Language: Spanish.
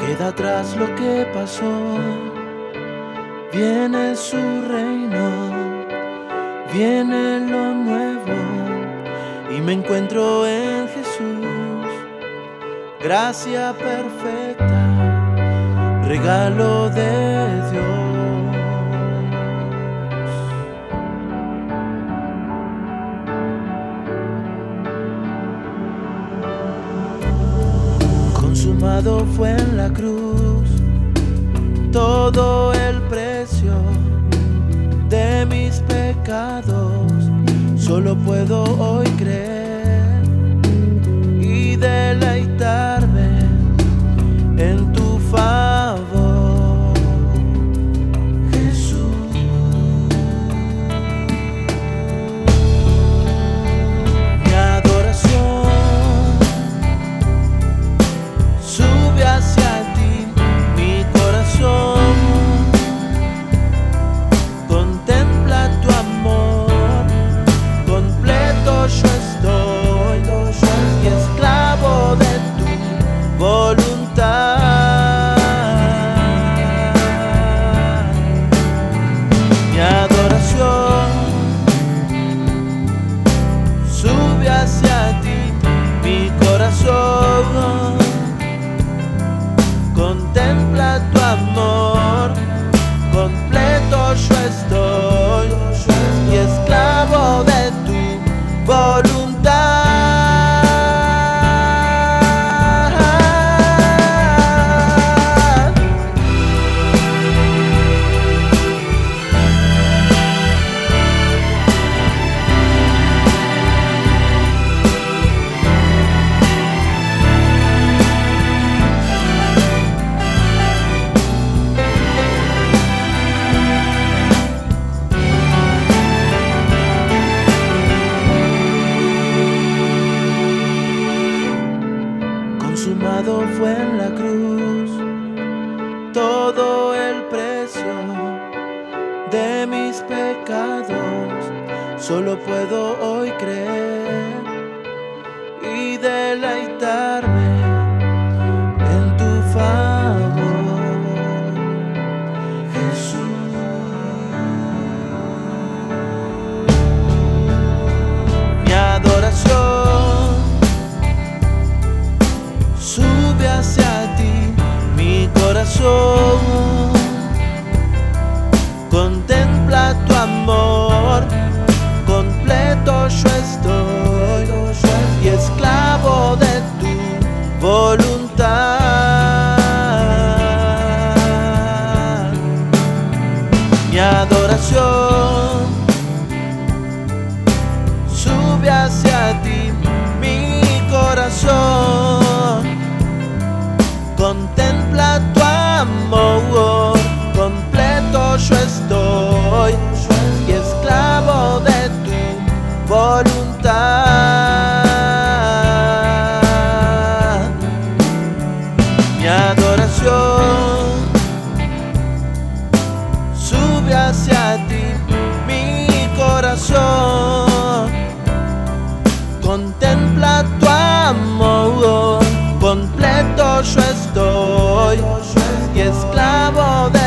Queda atrás lo que pasó, viene su reino, viene lo nuevo y me encuentro en Jesús. Gracia perfecta, regalo de Dios. Consumado fue en la cruz todo el precio de mis pecados. Solo puedo hoy creer y deleitarme en tu favor, Jesús. Mi adoración sube hacia ti, mi corazón contempla tu amor. Completo yo estoy y esclavo de tu voluntad. Mi adoración sube hacia ti, mi corazón contempla tu amor. Completo yo estoy y esclavo de tu voluntad. Consumado fue en la cruz todo el precio de mis pecados. Solo puedo hoy creer y deleitarme en tu favor, Jesús. Mi adoración sube hacia ti, mi corazón contempla tu amor. Completo yo estoy y esclavo de tu voluntad. Mi adoración sube hacia ti, mi corazón contempla tu amor. Completo yo estoy y esclavo de tu voluntad. Mi adoración sube hacia ti, mi corazón contempla tu amor. Completo yo estoy y esclavo de